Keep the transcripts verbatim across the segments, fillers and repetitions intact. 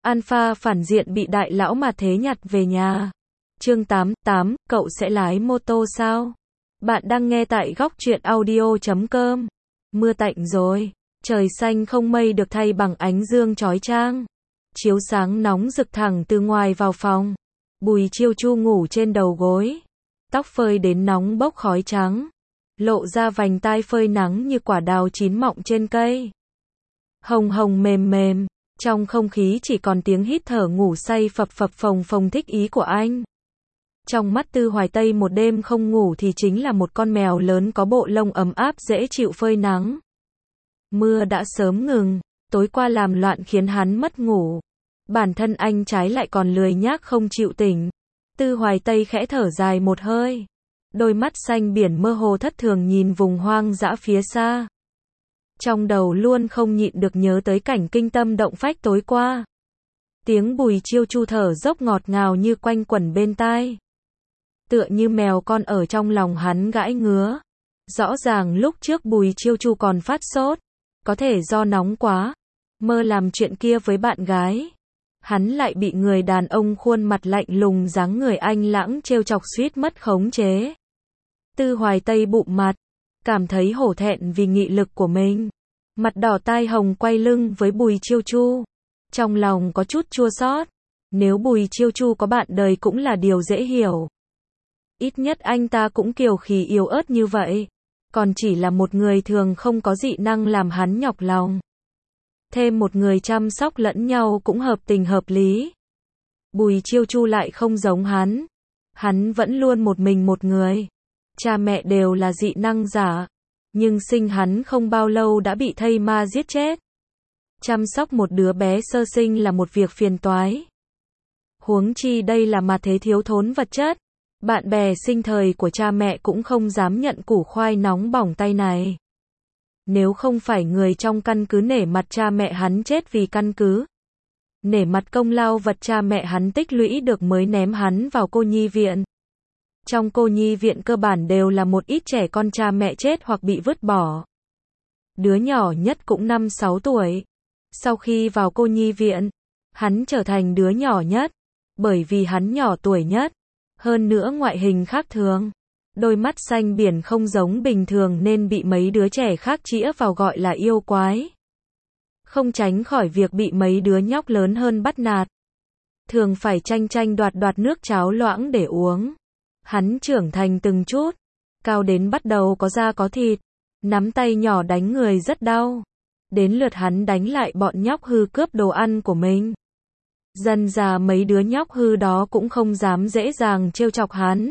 Alpha phản diện bị đại lão mà thế nhặt về nhà. Chương tám, tám, cậu sẽ lái mô tô sao? Bạn đang nghe tại góc truyện audio chấm com. Mưa tạnh rồi, trời xanh không mây được thay bằng ánh dương chói chang. Chiếu sáng nóng rực thẳng từ ngoài vào phòng. Bùi Chiêu Chu ngủ trên đầu gối. Tóc phơi đến nóng bốc khói trắng. Lộ ra vành tai phơi nắng như quả đào chín mọng trên cây. Hồng hồng mềm mềm, trong không khí chỉ còn tiếng hít thở ngủ say phập phập phồng phồng thích ý của anh. Trong mắt Tư Hoài Tây một đêm không ngủ thì chính là một con mèo lớn có bộ lông ấm áp dễ chịu phơi nắng. Mưa đã sớm ngừng, tối qua làm loạn khiến hắn mất ngủ. Bản thân anh trái lại còn lười nhác không chịu tỉnh. Tư Hoài Tây khẽ thở dài một hơi. Đôi mắt xanh biển mơ hồ thất thường nhìn vùng hoang dã phía xa. Trong đầu luôn không nhịn được nhớ tới cảnh kinh tâm động phách tối qua. Tiếng Bùi Chiêu Chu thở dốc ngọt ngào như quanh quẩn bên tai. Tựa như mèo con ở trong lòng hắn gãi ngứa. Rõ ràng lúc trước Bùi Chiêu Chu còn phát sốt. Có thể do nóng quá. Mơ làm chuyện kia với bạn gái. Hắn lại bị người đàn ông khuôn mặt lạnh lùng dáng người anh lãng trêu chọc suýt mất khống chế. Tư Hoài Tây bụm mặt. Cảm thấy hổ thẹn vì nghị lực của mình. Mặt đỏ tai hồng quay lưng với Bùi Chiêu Chu. Trong lòng có chút chua xót. Nếu Bùi Chiêu Chu có bạn đời cũng là điều dễ hiểu. Ít nhất anh ta cũng kiều khí yếu ớt như vậy. Còn chỉ là một người thường không có dị năng làm hắn nhọc lòng. Thêm một người chăm sóc lẫn nhau cũng hợp tình hợp lý. Bùi Chiêu Chu lại không giống hắn. Hắn vẫn luôn một mình một người. Cha mẹ đều là dị năng giả. Nhưng sinh hắn không bao lâu đã bị thây ma giết chết. Chăm sóc một đứa bé sơ sinh là một việc phiền toái. Huống chi đây là mà thế thiếu thốn vật chất. Bạn bè sinh thời của cha mẹ cũng không dám nhận củ khoai nóng bỏng tay này. Nếu không phải người trong căn cứ nể mặt cha mẹ hắn chết vì căn cứ. Nể mặt công lao vật cha mẹ hắn tích lũy được mới ném hắn vào cô nhi viện. Trong cô nhi viện cơ bản đều là một ít trẻ con cha mẹ chết hoặc bị vứt bỏ. Đứa nhỏ nhất cũng năm sáu tuổi. Sau khi vào cô nhi viện, hắn trở thành đứa nhỏ nhất. Bởi vì hắn nhỏ tuổi nhất. Hơn nữa ngoại hình khác thường. Đôi mắt xanh biển không giống bình thường nên bị mấy đứa trẻ khác chĩa vào gọi là yêu quái. Không tránh khỏi việc bị mấy đứa nhóc lớn hơn bắt nạt. Thường phải tranh tranh đoạt đoạt nước cháo loãng để uống. Hắn trưởng thành từng chút. Cao đến bắt đầu có da có thịt. Nắm tay nhỏ đánh người rất đau. Đến lượt hắn đánh lại bọn nhóc hư cướp đồ ăn của mình. Dần già mấy đứa nhóc hư đó cũng không dám dễ dàng trêu chọc hắn.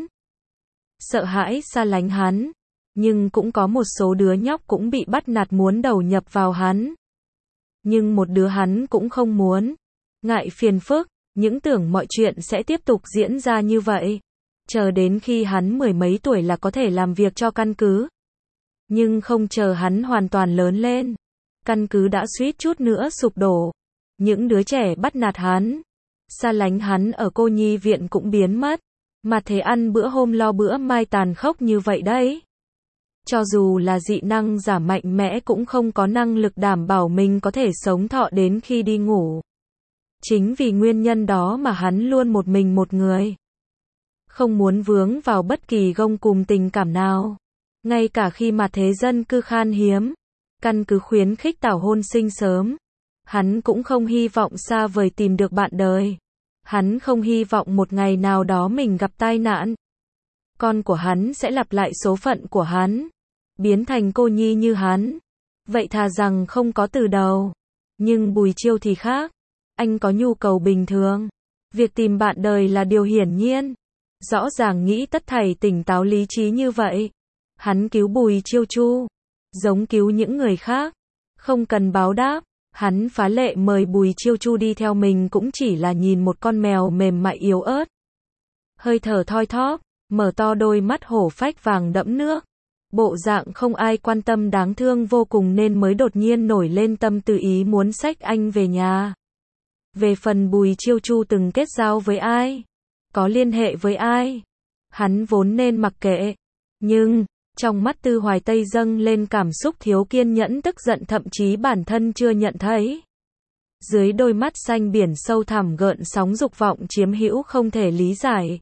Sợ hãi xa lánh hắn. Nhưng cũng có một số đứa nhóc cũng bị bắt nạt muốn đầu nhập vào hắn. Nhưng một đứa hắn cũng không muốn. Ngại phiền phức, những tưởng mọi chuyện sẽ tiếp tục diễn ra như vậy. Chờ đến khi hắn mười mấy tuổi là có thể làm việc cho căn cứ. Nhưng không chờ hắn hoàn toàn lớn lên. Căn cứ đã suýt chút nữa sụp đổ. Những đứa trẻ bắt nạt hắn, xa lánh hắn ở cô nhi viện cũng biến mất. Mà thế ăn bữa hôm lo bữa mai tàn khốc như vậy đấy. Cho dù là dị năng giả mạnh mẽ cũng không có năng lực đảm bảo mình có thể sống thọ đến khi đi ngủ. Chính vì nguyên nhân đó mà hắn luôn một mình một người. Không muốn vướng vào bất kỳ gông cùm tình cảm nào. Ngay cả khi mà thế dân cư khan hiếm, căn cứ khuyến khích tảo hôn sinh sớm. Hắn cũng không hy vọng xa vời tìm được bạn đời. Hắn không hy vọng một ngày nào đó mình gặp tai nạn. Con của hắn sẽ lặp lại số phận của hắn. Biến thành cô nhi như hắn. Vậy thà rằng không có từ đầu. Nhưng Bùi Chiêu thì khác. Anh có nhu cầu bình thường. Việc tìm bạn đời là điều hiển nhiên. Rõ ràng nghĩ tất thảy tỉnh táo lý trí như vậy. Hắn cứu Bùi Chiêu Chu. Giống cứu những người khác. Không cần báo đáp. Hắn phá lệ mời Bùi Chiêu Chu đi theo mình cũng chỉ là nhìn một con mèo mềm mại yếu ớt. Hơi thở thoi thóp, mở to đôi mắt hổ phách vàng đẫm nước. Bộ dạng không ai quan tâm đáng thương vô cùng nên mới đột nhiên nổi lên tâm tư ý muốn xách anh về nhà. Về phần Bùi Chiêu Chu từng kết giao với ai, có liên hệ với ai, hắn vốn nên mặc kệ. Nhưng, trong mắt Tư Hoài Tây dâng lên cảm xúc thiếu kiên nhẫn tức giận thậm chí bản thân chưa nhận thấy. Dưới đôi mắt xanh biển sâu thẳm gợn sóng dục vọng chiếm hữu không thể lý giải.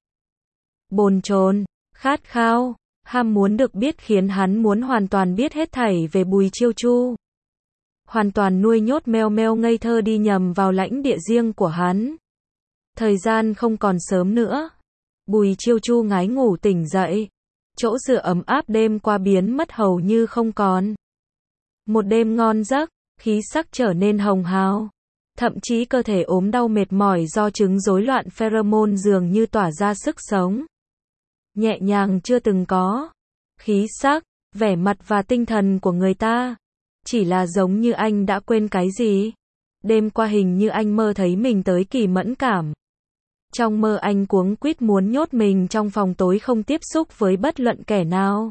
Bồn chồn, khát khao, ham muốn được biết khiến hắn muốn hoàn toàn biết hết thảy về Bùi Chiêu Chu. Hoàn toàn nuôi nhốt meo meo ngây thơ đi nhầm vào lãnh địa riêng của hắn. Thời gian không còn sớm nữa. Bùi Chiêu Chu ngái ngủ tỉnh dậy. Chỗ dựa ấm áp đêm qua biến mất hầu như không còn. Một đêm ngon giấc, khí sắc trở nên hồng hào. Thậm chí cơ thể ốm đau mệt mỏi do chứng rối loạn pheromone dường như tỏa ra sức sống. Nhẹ nhàng chưa từng có. Khí sắc, vẻ mặt và tinh thần của người ta. Chỉ là giống như anh đã quên cái gì. Đêm qua hình như anh mơ thấy mình tới kỳ mẫn cảm. Trong mơ anh cuống quýt muốn nhốt mình trong phòng tối không tiếp xúc với bất luận kẻ nào.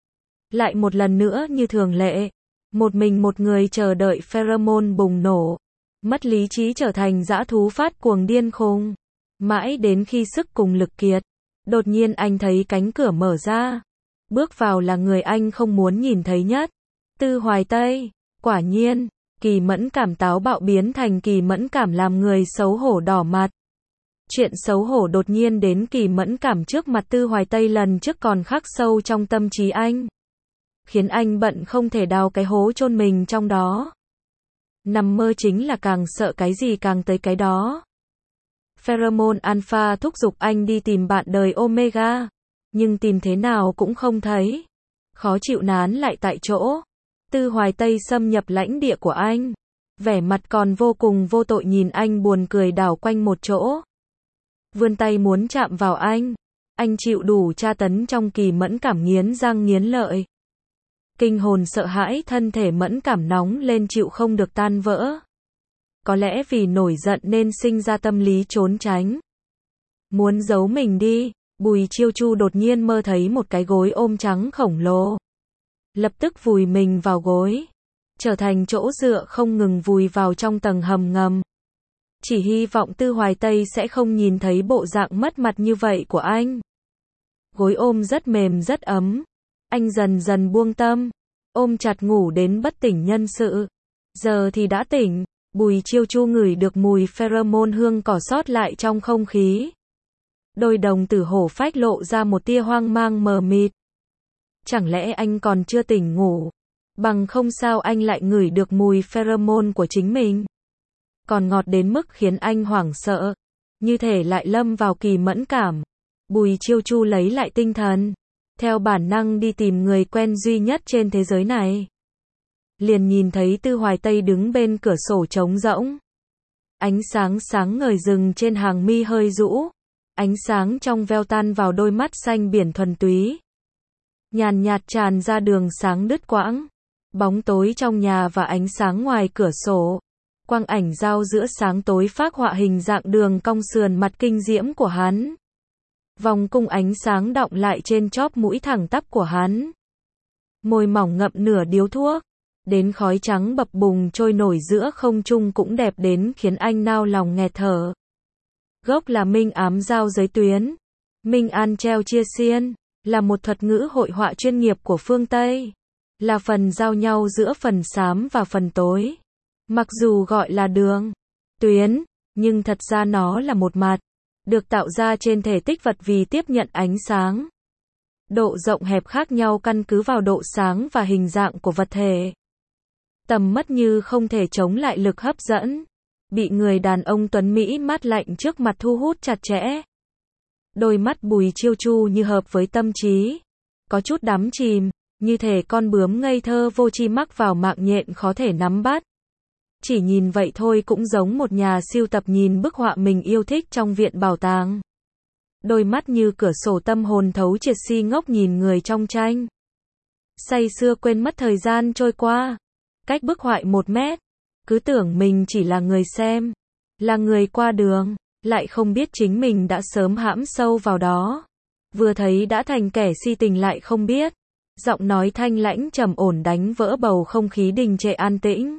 Lại một lần nữa như thường lệ. Một mình một người chờ đợi pheromone bùng nổ. Mất lý trí trở thành dã thú phát cuồng điên khùng. Mãi đến khi sức cùng lực kiệt. Đột nhiên anh thấy cánh cửa mở ra. Bước vào là người anh không muốn nhìn thấy nhất. Tư Hoài Tây. Quả nhiên, kỳ mẫn cảm táo bạo biến thành kỳ mẫn cảm làm người xấu hổ đỏ mặt. Chuyện xấu hổ đột nhiên đến kỳ mẫn cảm trước mặt Tư Hoài Tây lần trước còn khắc sâu trong tâm trí anh. Khiến anh bận không thể đào cái hố chôn mình trong đó. Nằm mơ chính là càng sợ cái gì càng tới cái đó. Pheromone alpha thúc giục anh đi tìm bạn đời Omega. Nhưng tìm thế nào cũng không thấy. Khó chịu nán lại tại chỗ. Tư Hoài Tây xâm nhập lãnh địa của anh. Vẻ mặt còn vô cùng vô tội nhìn anh buồn cười đảo quanh một chỗ. Vươn tay muốn chạm vào anh. Anh chịu đủ tra tấn trong kỳ mẫn cảm nghiến răng nghiến lợi. Kinh hồn sợ hãi thân thể mẫn cảm nóng lên chịu không được tan vỡ. Có lẽ vì nổi giận nên sinh ra tâm lý trốn tránh. Muốn giấu mình đi, Bùi Chiêu Chu đột nhiên mơ thấy một cái gối ôm trắng khổng lồ. Lập tức vùi mình vào gối. Trở thành chỗ dựa không ngừng vùi vào trong tầng hầm ngầm. Chỉ hy vọng Tư Hoài Tây sẽ không nhìn thấy bộ dạng mất mặt như vậy của anh. Gối ôm rất mềm rất ấm. Anh dần dần buông tâm. Ôm chặt ngủ đến bất tỉnh nhân sự. Giờ thì đã tỉnh. Bùi Chiêu Chu ngửi được mùi pheromone hương cỏ sót lại trong không khí. Đôi đồng tử hổ phách lộ ra một tia hoang mang mờ mịt. Chẳng lẽ anh còn chưa tỉnh ngủ? Bằng không sao anh lại ngửi được mùi pheromone của chính mình? Còn ngọt đến mức khiến anh hoảng sợ. Như thể lại lâm vào kỳ mẫn cảm. Bùi Chiêu Chu lấy lại tinh thần. Theo bản năng đi tìm người quen duy nhất trên thế giới này. Liền nhìn thấy Tư Hoài Tây đứng bên cửa sổ trống rỗng. Ánh sáng sáng ngời rừng trên hàng mi hơi rũ. Ánh sáng trong veo tan vào đôi mắt xanh biển thuần túy. Nhàn nhạt tràn ra đường sáng đứt quãng. Bóng tối trong nhà và ánh sáng ngoài cửa sổ. Quang ảnh giao giữa sáng tối phác họa hình dạng đường cong sườn mặt kinh diễm của hắn. Vòng cung ánh sáng đọng lại trên chóp mũi thẳng tắp của hắn. Môi mỏng ngậm nửa điếu thuốc. Đến khói trắng bập bùng trôi nổi giữa không trung cũng đẹp đến khiến anh nao lòng nghẹt thở. Gốc là minh ám giao giới tuyến. Minh an treo chia xiên. Là một thuật ngữ hội họa chuyên nghiệp của phương Tây. Là phần giao nhau giữa phần xám và phần tối. Mặc dù gọi là đường, tuyến, nhưng thật ra nó là một mặt. Được tạo ra trên thể tích vật vì tiếp nhận ánh sáng. Độ rộng hẹp khác nhau căn cứ vào độ sáng và hình dạng của vật thể. Tầm mắt như không thể chống lại lực hấp dẫn. Bị người đàn ông tuấn Mỹ mát lạnh trước mặt thu hút chặt chẽ. Đôi mắt Bùi Chiêu Chu như hợp với tâm trí. Có chút đắm chìm, như thể con bướm ngây thơ vô tri mắc vào mạng nhện khó thể nắm bắt. Chỉ nhìn vậy thôi cũng giống một nhà sưu tập nhìn bức họa mình yêu thích trong viện bảo tàng. Đôi mắt như cửa sổ tâm hồn thấu triệt si ngốc nhìn người trong tranh. Say sưa quên mất thời gian trôi qua. Cách bức họa một mét. Cứ tưởng mình chỉ là người xem. Là người qua đường. Lại không biết chính mình đã sớm hãm sâu vào đó. Vừa thấy đã thành kẻ si tình lại không biết. Giọng nói thanh lãnh trầm ổn đánh vỡ bầu không khí đình trệ an tĩnh.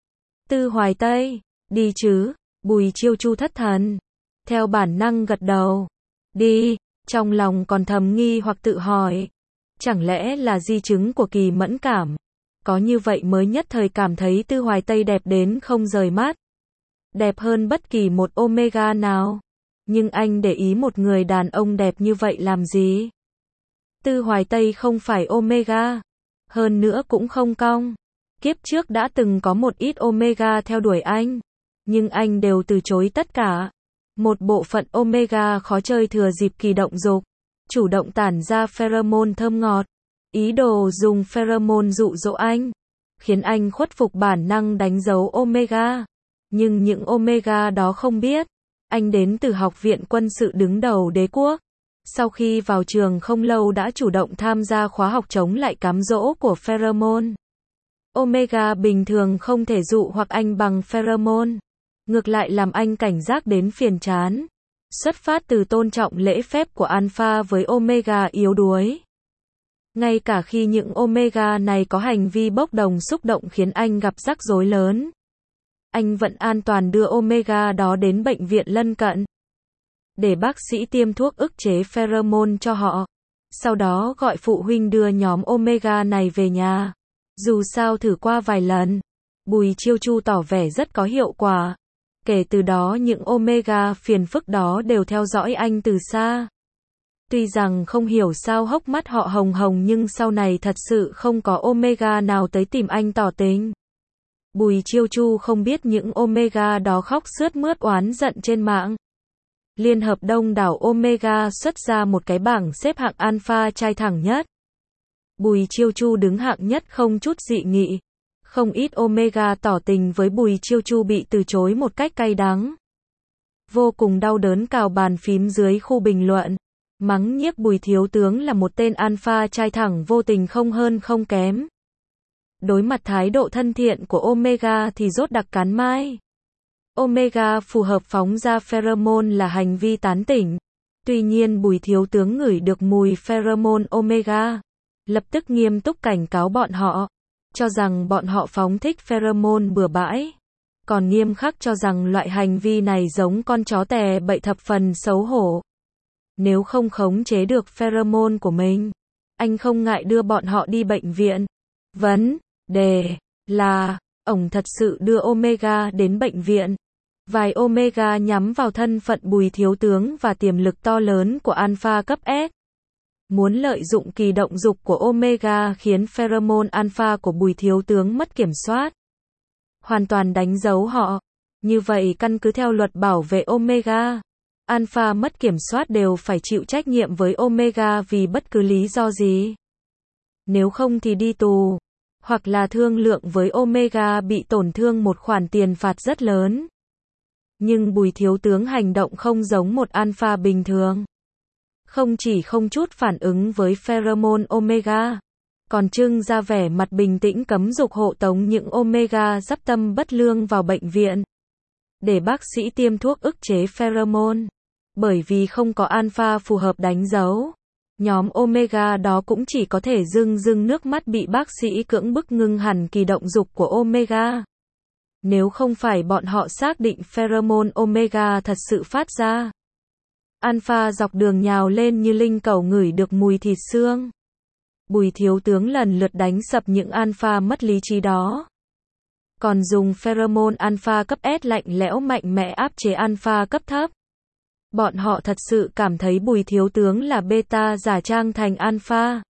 Tư Hoài Tây, đi chứ, Bùi Chiêu Chu thất thần. Theo bản năng gật đầu. Đi, trong lòng còn thầm nghi hoặc tự hỏi. Chẳng lẽ là di chứng của kỳ mẫn cảm? Có như vậy mới nhất thời cảm thấy Tư Hoài Tây đẹp đến không rời mắt. đẹp hơn bất kỳ một Omega nào. Nhưng anh để ý một người đàn ông đẹp như vậy làm gì? Tư Hoài Tây không phải Omega, hơn nữa cũng không cong. Kiếp trước đã từng có một ít Omega theo đuổi anh, nhưng anh đều từ chối tất cả. Một bộ phận Omega khó chơi thừa dịp kỳ động dục, chủ động tản ra pheromone thơm ngọt, ý đồ dùng pheromone dụ dỗ anh, khiến anh khuất phục bản năng đánh dấu Omega. Nhưng những Omega đó không biết, anh đến từ Học viện Quân sự đứng đầu đế quốc. Sau khi vào trường không lâu đã chủ động tham gia khóa học chống lại cám dỗ của pheromone. Omega bình thường không thể dụ hoặc anh bằng pheromone, ngược lại làm anh cảnh giác đến phiền chán. Xuất phát từ tôn trọng lễ phép của alpha với Omega yếu đuối. Ngay cả khi những Omega này có hành vi bốc đồng xúc động khiến anh gặp rắc rối lớn, anh vẫn an toàn đưa Omega đó đến bệnh viện lân cận, để bác sĩ tiêm thuốc ức chế pheromone cho họ. Sau đó gọi phụ huynh đưa nhóm Omega này về nhà. Dù sao thử qua vài lần, Bùi Chiêu Chu tỏ vẻ rất có hiệu quả. Kể từ đó những Omega phiền phức đó đều theo dõi anh từ xa. Tuy rằng không hiểu sao hốc mắt họ hồng hồng nhưng sau này thật sự không có Omega nào tới tìm anh tỏ tình. Bùi Chiêu Chu không biết những Omega đó khóc sướt mướt oán giận trên mạng. Liên hợp đông đảo Omega xuất ra một cái bảng xếp hạng alpha trai thẳng nhất. Bùi Chiêu Chu đứng hạng nhất không chút dị nghị. Không ít Omega tỏ tình với Bùi Chiêu Chu bị từ chối một cách cay đắng. Vô cùng đau đớn cào bàn phím dưới khu bình luận. Mắng nhiếc Bùi thiếu tướng là một tên alpha trai thẳng vô tình không hơn không kém. Đối mặt thái độ thân thiện của Omega thì rốt đặc cán mai. Omega phù hợp phóng ra pheromone là hành vi tán tỉnh. Tuy nhiên Bùi thiếu tướng ngửi được mùi pheromone Omega, lập tức nghiêm túc cảnh cáo bọn họ, cho rằng bọn họ phóng thích pheromone bừa bãi. Còn nghiêm khắc cho rằng loại hành vi này giống con chó tè bậy thập phần xấu hổ. Nếu không khống chế được pheromone của mình, anh không ngại đưa bọn họ đi bệnh viện. Vấn đề là, ổng thật sự đưa Omega đến bệnh viện. Vài Omega nhắm vào thân phận Bùi thiếu tướng và tiềm lực to lớn của alpha cấp S. Muốn lợi dụng kỳ động dục của Omega khiến pheromone alpha của Bùi thiếu tướng mất kiểm soát. Hoàn toàn đánh dấu họ. Như vậy căn cứ theo luật bảo vệ Omega, alpha mất kiểm soát đều phải chịu trách nhiệm với Omega vì bất cứ lý do gì. Nếu không thì đi tù, hoặc là thương lượng với Omega bị tổn thương một khoản tiền phạt rất lớn. Nhưng Bùi thiếu tướng hành động không giống một alpha bình thường. Không chỉ không chút phản ứng với pheromone Omega, còn trưng ra vẻ mặt bình tĩnh cấm dục hộ tống những Omega dắp tâm bất lương vào bệnh viện, để bác sĩ tiêm thuốc ức chế pheromone. Bởi vì không có alpha phù hợp đánh dấu, nhóm Omega đó cũng chỉ có thể rưng rưng nước mắt bị bác sĩ cưỡng bức ngưng hẳn kỳ động dục của Omega. Nếu không phải bọn họ xác định pheromone Omega thật sự phát ra, alpha dọc đường nhào lên như linh cẩu ngửi được mùi thịt xương. Bùi thiếu tướng lần lượt đánh sập những alpha mất lý trí đó. Còn dùng pheromone alpha cấp S lạnh lẽo mạnh mẽ áp chế alpha cấp thấp. Bọn họ thật sự cảm thấy Bùi thiếu tướng là beta giả trang thành alpha.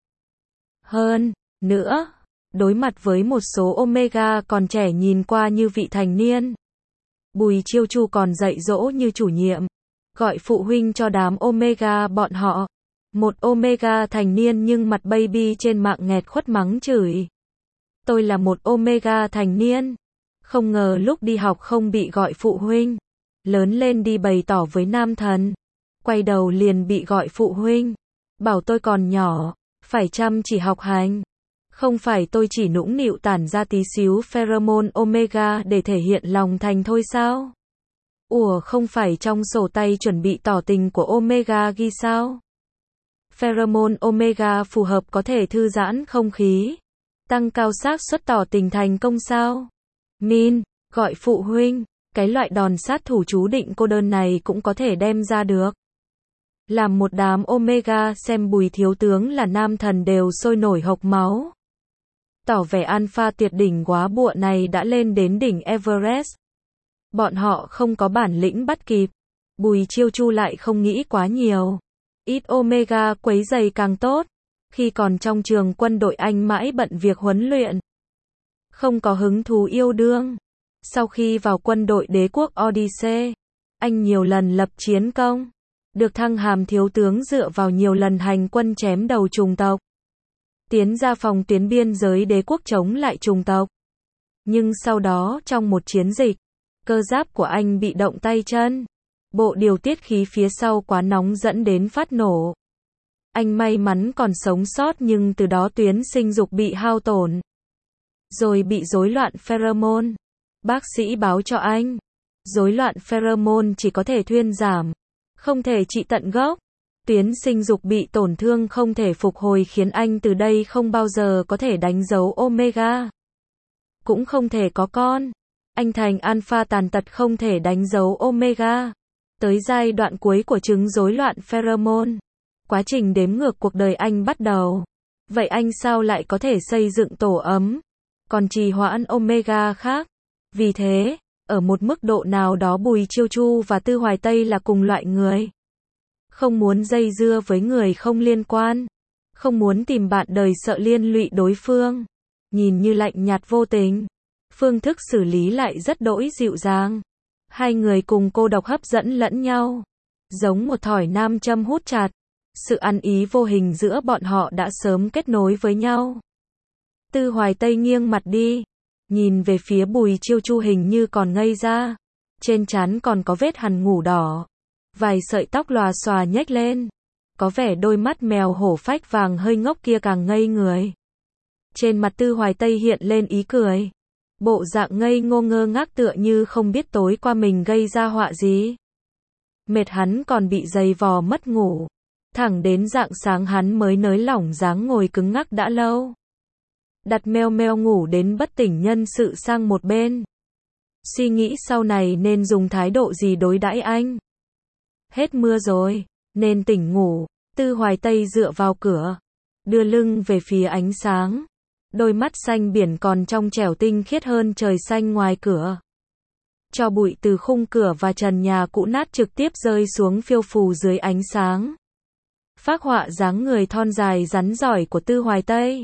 Hơn nữa, đối mặt với một số Omega còn trẻ nhìn qua như vị thành niên, Bùi Chiêu Chu còn dạy dỗ như chủ nhiệm, gọi phụ huynh cho đám Omega bọn họ. Một Omega thành niên nhưng mặt baby trên mạng nghẹt khuất mắng chửi. Tôi là một Omega thành niên, không ngờ lúc đi học không bị gọi phụ huynh, lớn lên đi bày tỏ với nam thần, quay đầu liền bị gọi phụ huynh, bảo tôi còn nhỏ, phải chăm chỉ học hành. Không phải tôi chỉ nũng nịu tản ra tí xíu pheromone Omega để thể hiện lòng thành thôi sao? Ủa không phải trong sổ tay chuẩn bị tỏ tình của Omega ghi sao? Pheromone Omega phù hợp có thể thư giãn không khí, tăng cao xác suất tỏ tình thành công sao? Min, gọi phụ huynh, cái loại đòn sát thủ chú định cô đơn này cũng có thể đem ra được. Làm một đám Omega xem Bùi thiếu tướng là nam thần đều sôi nổi hộc máu. Tỏ vẻ alpha tuyệt đỉnh quá bụa này đã lên đến đỉnh Everest. Bọn họ không có bản lĩnh bắt kịp. Bùi Chiêu Chu lại không nghĩ quá nhiều. Ít Omega quấy giày càng tốt. Khi còn trong trường quân đội anh mãi bận việc huấn luyện. Không có hứng thú yêu đương. Sau khi vào quân đội đế quốc Odyssey, anh nhiều lần lập chiến công. Được thăng hàm thiếu tướng dựa vào nhiều lần hành quân chém đầu chủng tộc. Tiến ra phòng tuyến biên giới đế quốc chống lại chủng tộc. Nhưng sau đó trong một chiến dịch, cơ giáp của anh bị động tay chân. Bộ điều tiết khí phía sau quá nóng dẫn đến phát nổ. Anh may mắn còn sống sót nhưng từ đó tuyến sinh dục bị hao tổn. Rồi bị rối loạn pheromone. Bác sĩ báo cho anh, rối loạn pheromone chỉ có thể thuyên giảm, không thể trị tận gốc. Tuyến sinh dục bị tổn thương không thể phục hồi khiến anh từ đây không bao giờ có thể đánh dấu Omega. Cũng không thể có con. Anh thành alpha tàn tật không thể đánh dấu Omega. Tới giai đoạn cuối của chứng rối loạn pheromone. Quá trình đếm ngược cuộc đời anh bắt đầu. Vậy anh sao lại có thể xây dựng tổ ấm? Còn trì hoãn Omega khác. Vì thế, ở một mức độ nào đó Bùi Chiêu Chu và Tư Hoài Tây là cùng loại người. Không muốn dây dưa với người không liên quan. Không muốn tìm bạn đời sợ liên lụy đối phương. Nhìn như lạnh nhạt vô tình. Phương thức xử lý lại rất đỗi dịu dàng. Hai người cùng cô độc hấp dẫn lẫn nhau. Giống một thỏi nam châm hút chặt. Sự ăn ý vô hình giữa bọn họ đã sớm kết nối với nhau. Tư Hoài Tây nghiêng mặt đi. Nhìn về phía Bùi Chiêu Chu hình như còn ngây ra. Trên trán còn có vết hằn ngủ đỏ. Vài sợi tóc lòa xòa nhếch lên. Có vẻ đôi mắt mèo hổ phách vàng hơi ngốc kia càng ngây người. Trên mặt Tư Hoài Tây hiện lên ý cười. Bộ dạng ngây ngô ngơ ngác tựa như không biết tối qua mình gây ra họa gì. Mệt hắn còn bị dày vò mất ngủ. Thẳng đến rạng sáng hắn mới nới lỏng dáng ngồi cứng ngắc đã lâu. Đặt meo meo ngủ đến bất tỉnh nhân sự sang một bên. Suy nghĩ sau này nên dùng thái độ gì đối đãi anh. Hết mưa rồi, nên tỉnh ngủ. Tư Hoài Tây dựa vào cửa. Đưa lưng về phía ánh sáng. Đôi mắt xanh biển còn trong trẻo tinh khiết hơn trời xanh ngoài cửa. Tro bụi từ khung cửa và trần nhà cũ nát trực tiếp rơi xuống phiêu phù dưới ánh sáng. Phác họa dáng người thon dài rắn giỏi của Tư Hoài Tây.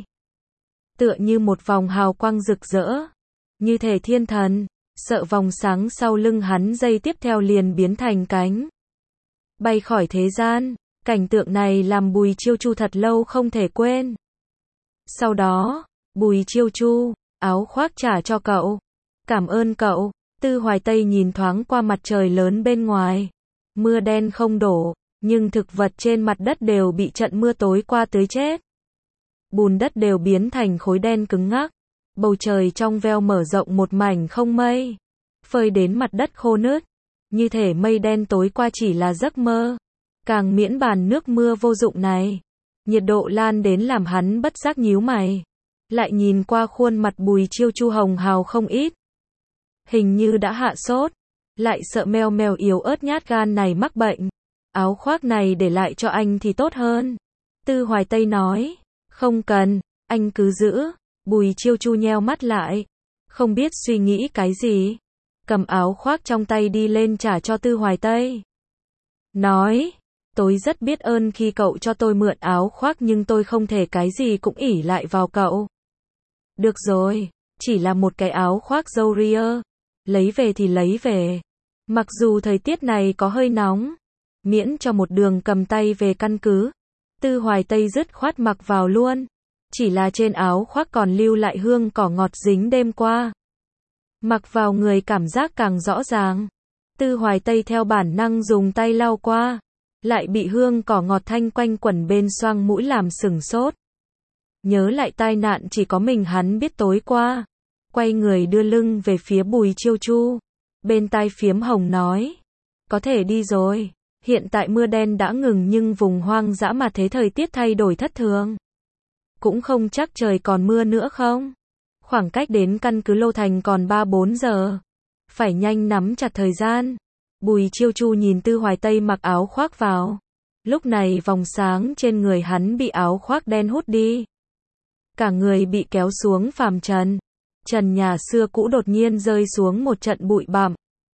Tựa như một vòng hào quang rực rỡ. Như thể thiên thần. Sợ vòng sáng sau lưng hắn giây tiếp theo liền biến thành cánh. Bay khỏi thế gian. Cảnh tượng này làm Bùi Chiêu Chu thật lâu không thể quên. Sau đó, Bùi Chiêu Chu, áo khoác trả cho cậu. Cảm ơn cậu. Tư Hoài Tây nhìn thoáng qua mặt trời lớn bên ngoài. Mưa đen không đổ, nhưng thực vật trên mặt đất đều bị trận mưa tối qua tưới chết. Bùn đất đều biến thành khối đen cứng ngắc. Bầu trời trong veo mở rộng một mảnh không mây. Phơi đến mặt đất khô nứt. Như thể mây đen tối qua chỉ là giấc mơ. Càng miễn bàn nước mưa vô dụng này. Nhiệt độ lan đến làm hắn bất giác nhíu mày. Lại nhìn qua khuôn mặt Bùi Chiêu Chu hồng hào không ít. Hình như đã hạ sốt. Lại sợ meo meo yếu ớt nhát gan này mắc bệnh. Áo khoác này để lại cho anh thì tốt hơn. Tư Hoài Tây nói. Không cần, anh cứ giữ. Bùi Chiêu Chu nheo mắt lại. Không biết suy nghĩ cái gì. Cầm áo khoác trong tay đi lên trả cho Tư Hoài Tây. Nói. Tôi rất biết ơn khi cậu cho tôi mượn áo khoác nhưng tôi không thể cái gì cũng ỷ lại vào cậu. Được rồi, chỉ là một cái áo khoác râu ria. Lấy về thì lấy về. Mặc dù thời tiết này có hơi nóng. Miễn cho một đường cầm tay về căn cứ. Tư Hoài Tây dứt khoát mặc vào luôn. Chỉ là trên áo khoác còn lưu lại hương cỏ ngọt dính đêm qua. Mặc vào người cảm giác càng rõ ràng. Tư Hoài Tây theo bản năng dùng tay lau qua. Lại bị hương cỏ ngọt thanh quanh quẩn bên xoang mũi làm sửng sốt. Nhớ lại tai nạn chỉ có mình hắn biết tối qua. Quay người đưa lưng về phía Bùi Chiêu Chu. Bên tai phiếm hồng nói. Có thể đi rồi. Hiện tại mưa đen đã ngừng nhưng vùng hoang dã mà thế thời tiết thay đổi thất thường. Cũng không chắc trời còn mưa nữa không. Khoảng cách đến căn cứ Lô Thành còn ba bốn giờ. Phải nhanh nắm chặt thời gian. Bùi Chiêu Chu nhìn Tư Hoài Tây mặc áo khoác vào. Lúc này vòng sáng trên người hắn bị áo khoác đen hút đi. Cả người bị kéo xuống phàm trần. Trần nhà xưa cũ đột nhiên rơi xuống một trận bụi bặm.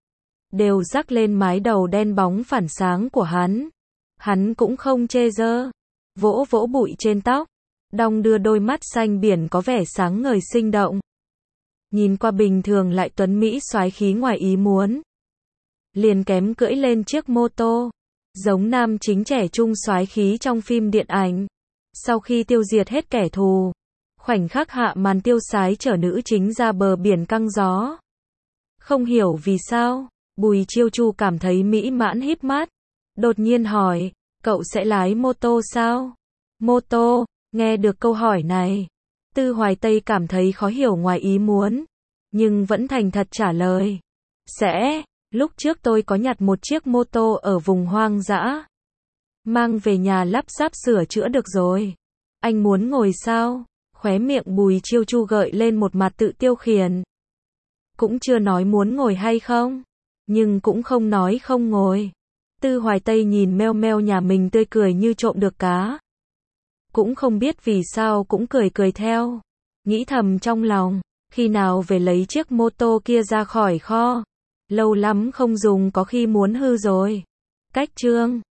đều rắc lên mái đầu đen bóng phản sáng của hắn. Hắn cũng không chê dơ, vỗ vỗ bụi trên tóc, đong đưa đôi mắt xanh biển có vẻ sáng ngời sinh động. Nhìn qua bình thường lại tuấn mỹ soái khí ngoài ý muốn. Liền kém cưỡi lên chiếc mô tô, giống nam chính trẻ trung soái khí trong phim điện ảnh. Sau khi tiêu diệt hết kẻ thù, khoảnh khắc hạ màn tiêu sái chở nữ chính ra bờ biển căng gió. Không hiểu vì sao, Bùi Chiêu Chu cảm thấy mỹ mãn híp mắt. Đột nhiên hỏi, cậu sẽ lái mô tô sao? Mô tô, nghe được câu hỏi này, Tư Hoài Tây cảm thấy khó hiểu ngoài ý muốn, nhưng vẫn thành thật trả lời. Sẽ, lúc trước tôi có nhặt một chiếc mô tô ở vùng hoang dã. Mang về nhà lắp ráp sửa chữa được rồi. Anh muốn ngồi sao? Khóe miệng Bùi Chiêu Chu gợi lên một mặt tự tiêu khiển. Cũng chưa nói muốn ngồi hay không, nhưng cũng không nói không ngồi. Tư Hoài Tây nhìn meo meo nhà mình tươi cười như trộm được cá. Cũng không biết vì sao cũng cười cười theo. Nghĩ thầm trong lòng, khi nào về lấy chiếc mô tô kia ra khỏi kho. Lâu lắm không dùng có khi muốn hư rồi. Cách chương